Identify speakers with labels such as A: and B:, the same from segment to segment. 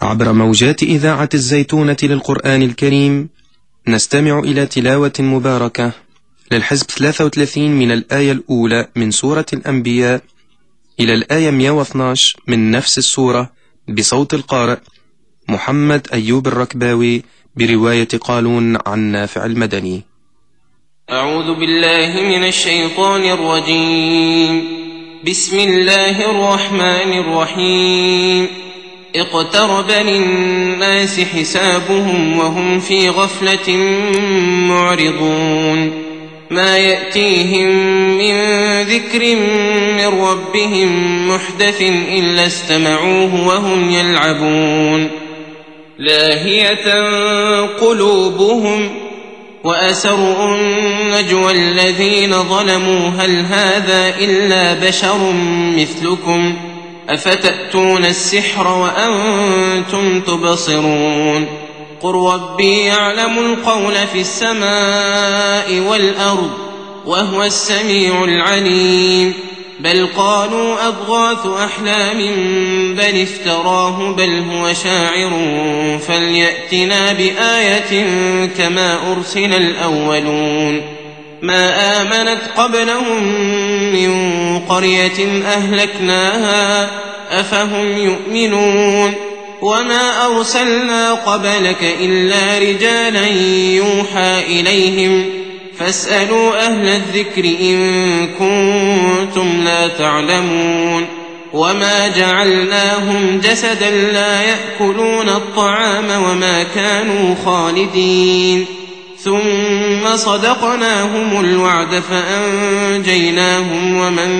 A: عبر موجات إذاعة الزيتونة للقرآن الكريم نستمع إلى تلاوة مباركة للحزب 33 من الآية الأولى من سورة الأنبياء إلى الآية 112 من نفس السورة بصوت القارئ محمد أيوب الركباوي برواية قالون عن نافع المدني.
B: أعوذ بالله من الشيطان الرجيم. بسم الله الرحمن الرحيم. اقترب للناس حسابهم وهم في غفلة معرضون. ما يأتيهم من ذكر من ربهم محدث إلا استمعوه وهم يلعبون. لاهية قلوبهم وأسروا النجوى الذين ظلموا هل هذا إلا بشر مثلكم أفتأتون السحر وأنتم تبصرون. قل ربي يعلم القول في السماء والأرض وهو السميع العليم. بل قالوا أضغاث أحلام بل افتراه بل هو شاعر فليأتنا بآية كما أرسل الأولون. ما آمنت قبلهم من قرية أهلكناها أفهم يؤمنون. وما أرسلنا قبلك إلا رجالا يوحى إليهم فاسألوا أهل الذكر إن كنتم لا تعلمون. وما جعلناهم جسدا لا يأكلون الطعام وما كانوا خالدين. ثم صدقناهم الوعد فأنجيناهم ومن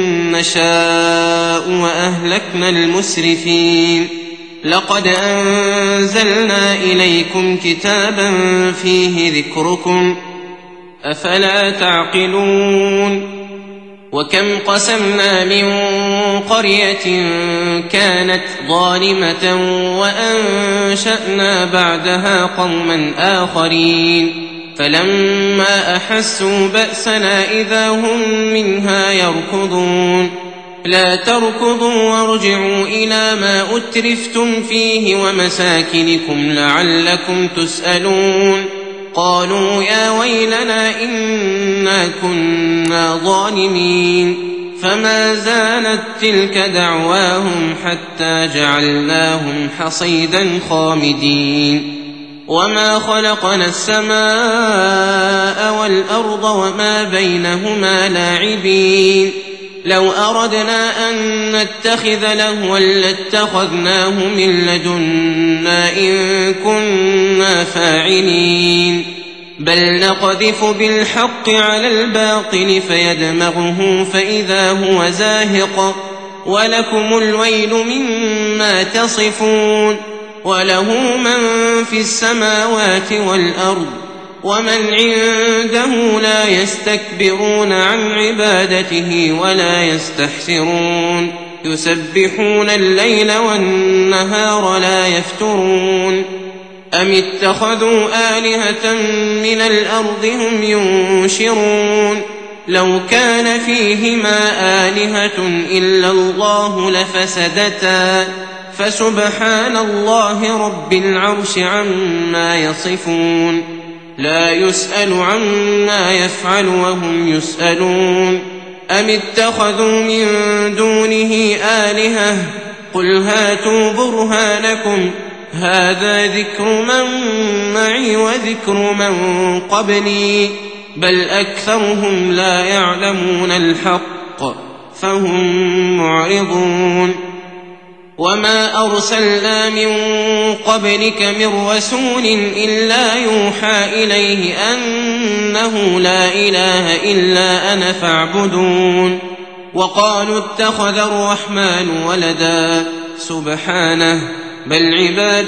B: نشاء وأهلكنا المسرفين. لقد أنزلنا إليكم كتابا فيه ذكركم أفلا تعقلون. وكم قسمنا من قرية كانت ظالمة وأنشأنا بعدها قوما آخرين فلما أحسوا بأسنا إذا هم منها يركضون. لا تركضوا وارجعوا إلى ما أترفتم فيه ومساكنكم لعلكم تسألون. قالوا يا ويلنا إنا كنا ظالمين. فما زالت تلك دعواهم حتى جعلناهم حصيدا خامدين. وما خلقنا السماء والأرض وما بينهما لاعبين. لو أردنا أن نتخذ لهوا لاتخذناه من لدنا إن كنا فاعلين. بل نقذف بالحق على الباطل فيدمغه فإذا هو زاهق ولكم الويل مما تصفون. وله من في السماوات والأرض ومن عنده لا يستكبرون عن عبادته ولا يستحسرون. يسبحون الليل والنهار لا يفترون. أم اتخذوا آلهة من الأرض هم ينشرون. لو كان فيهما آلهة إلا الله لفسدتا فسبحان الله رب العرش عما يصفون. لا يسأل عما يفعل وهم يسألون. أم اتخذوا من دونه آلهة قل هاتوا برهانكم هذا ذكر من معي وذكر من قبلي بل أكثرهم لا يعلمون الحق فهم معرضون. وما أرسلنا من قبلك من رسول إلا يوحى إليه أنه لا إله إلا أنا فاعبدون. وقالوا اتخذ الرحمن ولدا سبحانه بل عباد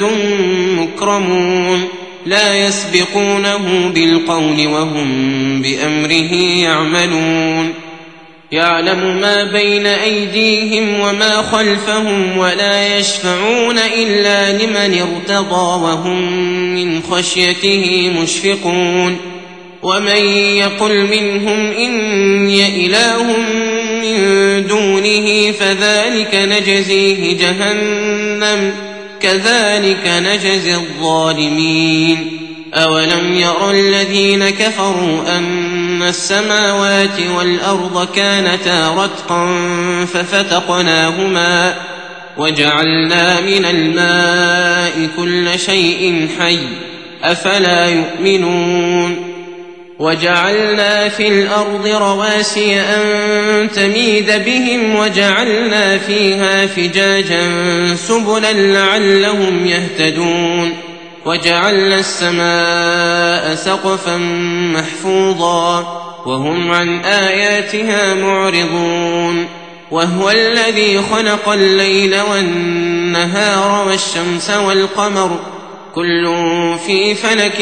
B: مكرمون لا يسبقونه بالقول وهم بأمره يعملون. يعلم ما بين أيديهم وما خلفهم ولا يشفعون إلا لمن ارتضى وهم من خشيته مشفقون. ومن يقل منهم إني إله من دونه فذلك نجزيه جهنم كذلك نجزي الظالمين أولم ير الذين كفروا أن السماوات والأرض كانتا رتقا ففتقناهما وجعلنا من الماء كل شيء حي أفلا يؤمنون وجعلنا في الأرض رواسي أن تميد بهم وجعلنا فيها فجاجا سبلا لعلهم يهتدون وجعلنا السماء سقفا محفوظا وهم عن آياتها معرضون وهو الذي خلق الليل والنهار والشمس والقمر كل في فلك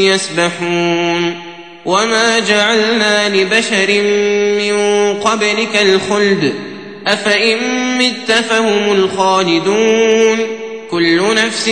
B: يسبحون وما جعلنا لبشر من قبلك الخلد أفإن مت فهم الخالدون كل نفس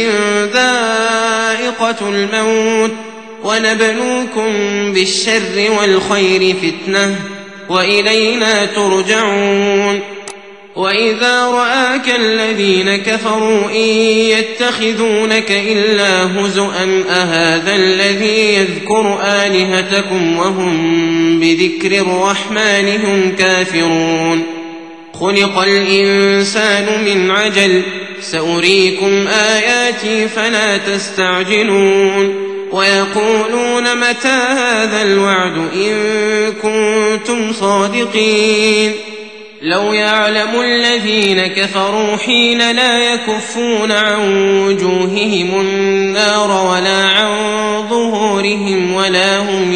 B: ذائقة الموت ونبلوكم بالشر والخير فتنة وإلينا ترجعون وإذا رآك الذين كفروا إن يتخذونك إلا هزؤا أهذا الذي يذكر آلهتكم وهم بذكر الرحمن هم كافرون خلق الإنسان من عجل سأريكم آياتي فلا تستعجلون ويقولون متى هذا الوعد إن كنتم صادقين لو يعلم الذين كفروا حين لا يكفون عن وجوههم النار ولا عن ظهورهم ولا هم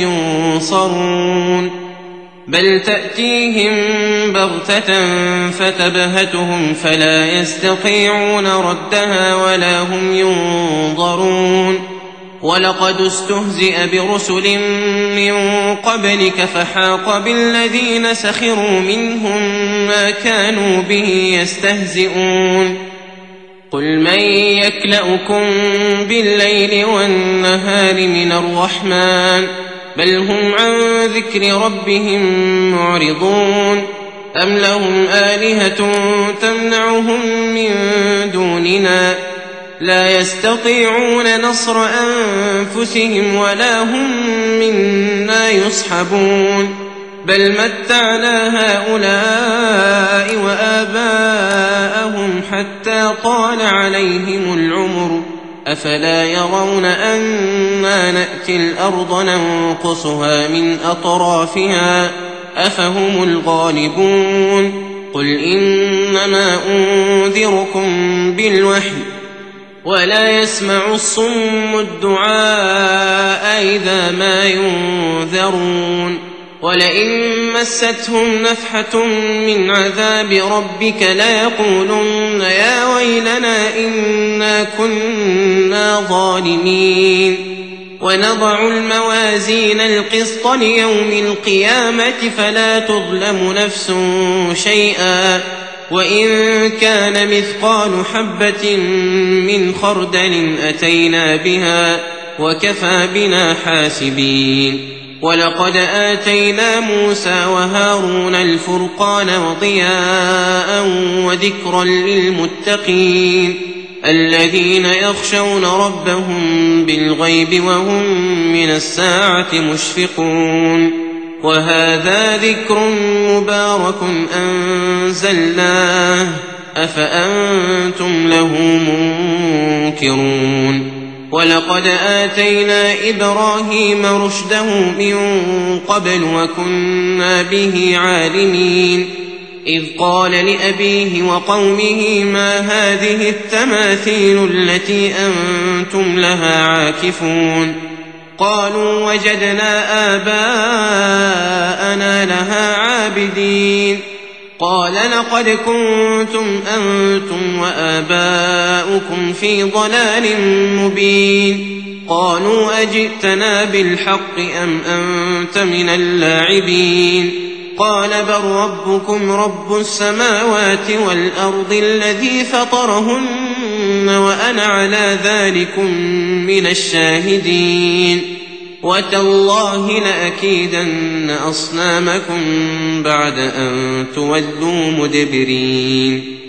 B: ينصرون بل تأتيهم بغتة فتبهتهم فلا يستطيعون ردها ولا هم ينظرون ولقد استهزئ برسل من قبلك فحاق بالذين سخروا منهم ما كانوا به يستهزئون قل من يكلؤكم بالليل والنهار من الرحمن بل هم عن ذكر ربهم معرضون أم لهم آلهة تمنعهم من دوننا لا يستطيعون نصر أنفسهم ولا هم منا يصحبون بل متعنا هؤلاء وآباءهم حتى طال عليهم العمر أفلا يرون أنا نأتي الأرض ننقصها من أطرافها أفهم الغالبون قل إنما أنذركم بالوحي ولا يسمع الصم الدعاء إذا ما ينذرون ولئن مستهم نفحة من عذاب ربك ليقولن يا ويلنا إنا كنا ظالمين ونضع الموازين القسط ليوم القيامة فلا تظلم نفس شيئا وإن كان مثقال حبة من خردل أتينا بها وكفى بنا حاسبين ولقد آتينا موسى وهارون الفرقان وضياء وذكرا للمتقين الذين يخشون ربهم بالغيب وهم من الساعة مشفقون وهذا ذكر مبارك أنزلناه أفأنتم له منكرون ولقد آتينا إبراهيم رشده من قبل وكنا به عالمين إذ قال لأبيه وقومه ما هذه التماثيل التي أنتم لها عاكفون قالوا وجدنا آباءنا لها عابدين قال لقد كنتم أنتم وآباؤكم في ضلال مبين قالوا أجئتنا بالحق أم أنت من اللاعبين قال بل ربكم رب السماوات والأرض الذي فطرهن وأنا على ذلكم من الشاهدين وتالله لأكيدن أصنامكم بعد أن تولوا مدبرين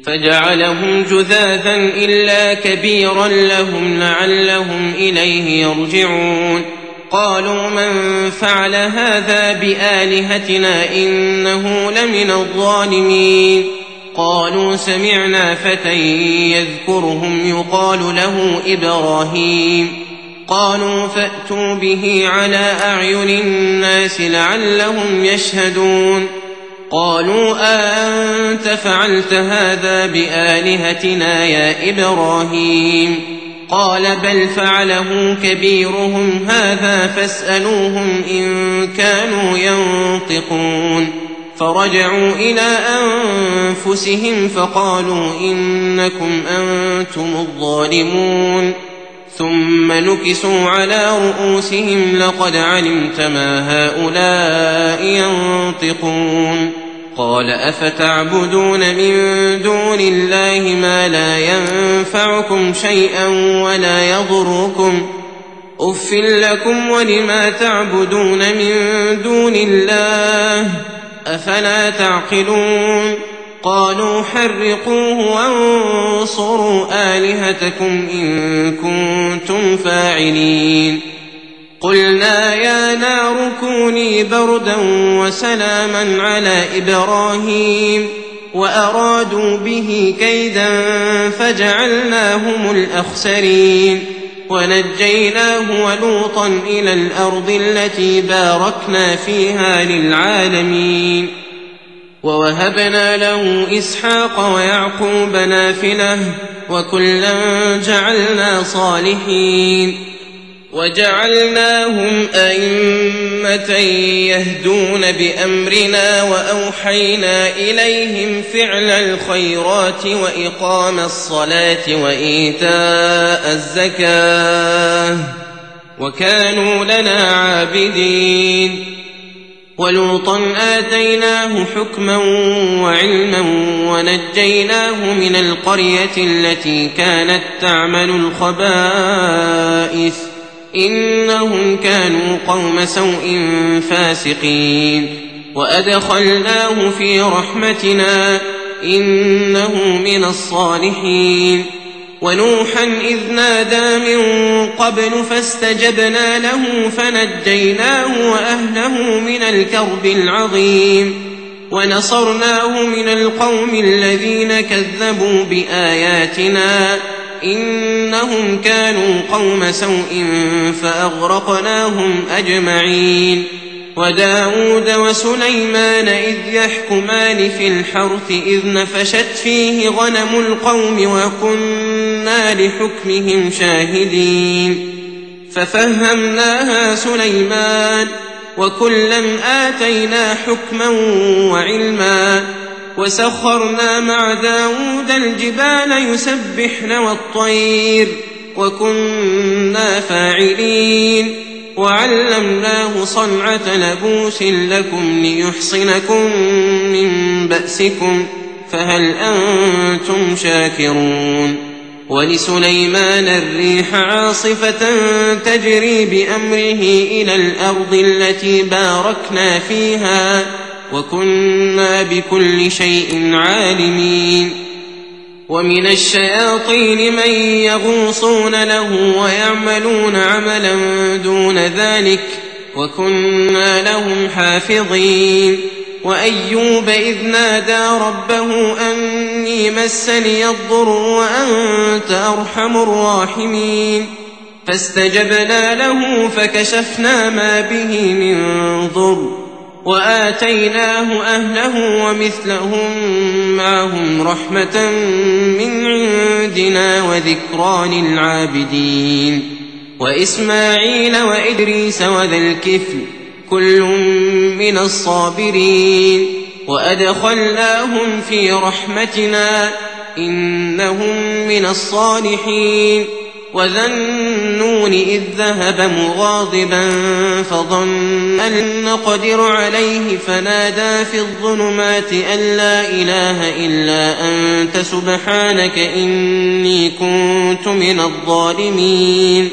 B: فجعلهم جذاذا إلا كبيرا لهم لعلهم إليه يرجعون قالوا من فعل هذا بآلهتنا إنه لمن الظالمين قالوا سمعنا فتى يذكرهم يقال له إبراهيم قالوا فأتوا به على أعين الناس لعلهم يشهدون قالوا أأنت فعلت هذا بآلهتنا يا إبراهيم قال بل فعله كبيرهم هذا فاسألوهم إن كانوا ينطقون فرجعوا إلى أنفسهم فقالوا إنكم أنتم الظالمون ثم نكسوا على رؤوسهم لقد علمت ما هؤلاء ينطقون قال أفتعبدون من دون الله ما لا ينفعكم شيئا ولا يضركم أف لكم ولما تعبدون من دون الله أفلا تعقلون قالوا حرقوه وانصروا آلهتكم إن كنتم فاعلين قلنا يا نار كوني بردا وسلاما على إبراهيم وأرادوا به كيدا فجعلناهم الأخسرين ونجيناه ولوطا إلى الأرض التي باركنا فيها للعالمين ووهبنا له إسحاق ويعقوب نافلة وكلا جعلنا صالحين وجعلناهم أئمة يهدون بأمرنا وأوحينا إليهم فعل الخيرات وإقام الصلاة وإيتاء الزكاة وكانوا لنا عابدين ولوطا آتيناه حكما وعلما ونجيناه من القرية التي كانت تعمل الخبائث إنهم كانوا قوم سوء فاسقين وأدخلناه في رحمتنا إنه من الصالحين ونوحا إذ نادى من قبل فاستجبنا له فنجيناه وأهله من الكرب العظيم ونصرناه من القوم الذين كذبوا بآياتنا إنهم كانوا قوم سوء فأغرقناهم أجمعين وداود وسليمان إذ يحكمان في الحرث إذ نفشت فيه غنم القوم وكنا لحكمهم شاهدين ففهمناها سليمان وكلا آتينا حكما وعلما وسخرنا مع داود الجبال يسبحن والطير وكنا فاعلين وعلمناه صنعة لبوس لكم ليحصنكم من بأسكم فهل أنتم شاكرون ولسليمان الريح عاصفة تجري بأمره إلى الأرض التي باركنا فيها وكنا بكل شيء عالمين ومن الشياطين من يغوصون له ويعملون عملا دون ذلك وكنا لهم حافظين وأيوب إذ نادى ربه أني مسني الضر وأنت أرحم الراحمين فاستجبنا له فكشفنا ما به من ضر وآتيناه أهله ومثلهم معهم رحمة من عندنا وذكرى للعابدين وإسماعيل وإدريس وذا الكفل كل من الصابرين وأدخلناهم في رحمتنا إنهم من الصالحين وذا النون إذ ذهب مغاضبا فظن أن نقدر عليه فنادى في الظلمات أن لا إله إلا أنت سبحانك إني كنت من الظالمين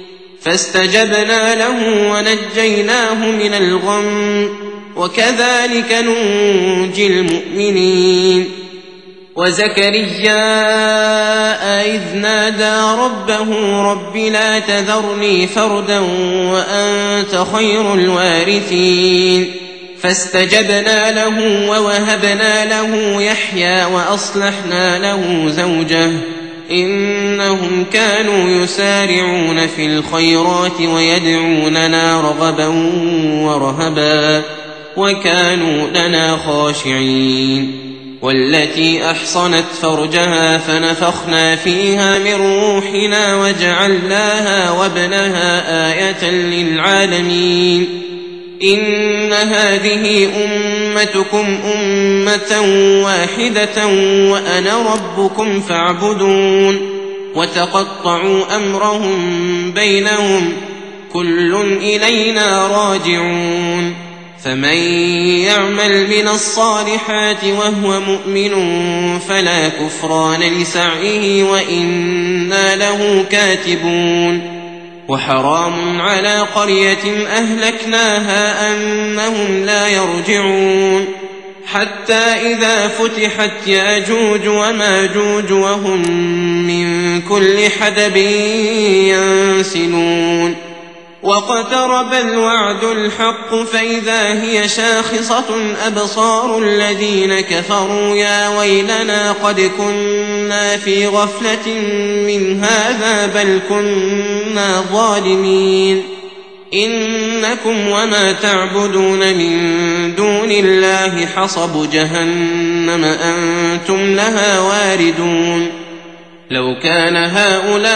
B: فاستجبنا له ونجيناه من الغم وكذلك ننجي المؤمنين وزكريا إذ نادى ربه رب لا تذرني فردا وأنت خير الوارثين فاستجبنا له ووهبنا له يحيى وأصلحنا له زوجه إنهم كانوا يسارعون في الخيرات ويدعوننا رغبا ورهبا وكانوا لنا خاشعين والتي أحصنت فرجها فنفخنا فيها من روحنا وجعلناها وابنها آية للعالمين إن هذه أمتكم أمة واحدة وأنا ربكم فاعبدون وتقطعوا أمرهم بينهم كل إلينا راجعون فمن يعمل من الصالحات وهو مؤمن فلا كفران لسعيه وإنا له كاتبون وحرام على قرية أهلكناها أنهم لا يرجعون حتى إذا فتحت ياجوج وماجوج وهم من كل حدب ينسلون واقترب الوعد الحق فإذا هي شاخصة أبصار الذين كفروا يا ويلنا قد كنا في غفلة من هذا بل كنا ظالمين إنكم وما تعبدون من دون الله حصب جهنم أنتم لها واردون لو كان هؤلاء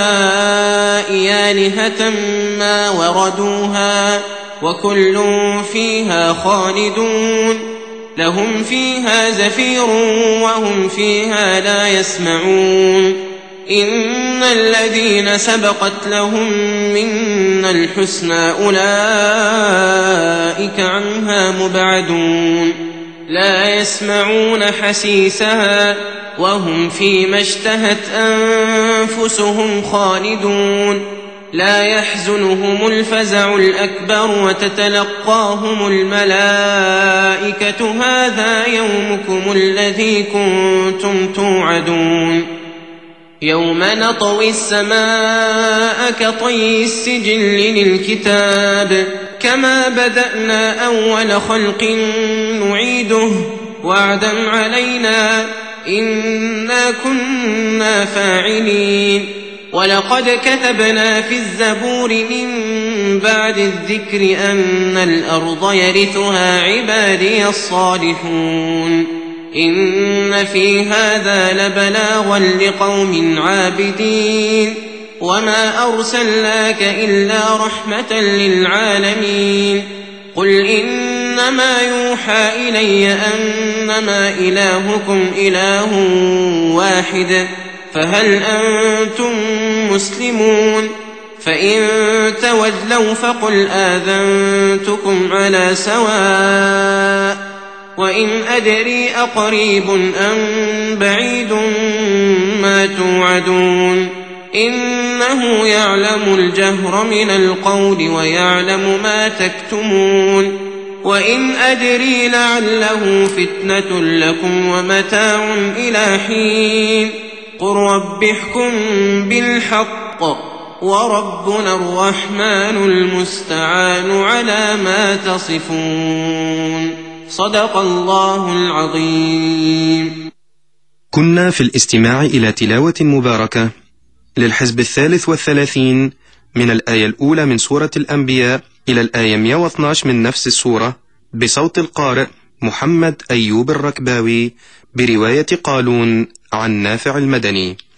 B: آلهة ما وردوها وكل فيها خالدون لهم فيها زفير وهم فيها لا يسمعون إن الذين سبقت لهم منا الحسنى أولئك عنها مبعدون لا يسمعون حسيسها وهم فيما اشتهت أنفسهم خالدون لا يحزنهم الفزع الأكبر وتتلقاهم الملائكة هذا يومكم الذي كنتم توعدون يوم نطوي السماء كطي السجل للكتاب كما بدأنا أول خلق نعيده وعدا علينا إنا كنا فاعلين ولقد كتبنا في الزبور من بعد الذكر أن الأرض يرثها عبادي الصالحون إن في هذا لبلاغا لقوم عابدين وما أرسلناك إلا رحمة للعالمين قل إنما يوحى إلي أنما إلهكم إله واحد فهل أنتم مسلمون فإن تولوا فقل آذنتكم على سواء وإن أدري أقريب أم بعيد ما توعدون إنه يعلم الجهر من القول ويعلم ما تكتمون وإن أدري لعله فتنة لكم ومتاع إلى حين قل رب احكم بالحق وربنا الرحمن المستعان على ما تصفون صدق الله العظيم.
A: كنا في الاستماع إلى تلاوة مباركة للحزب 33 من الآية الأولى من سورة الأنبياء إلى الآية 112 من نفس السورة بصوت القارئ محمد أيوب الركباوي برواية قالون عن نافع المدني.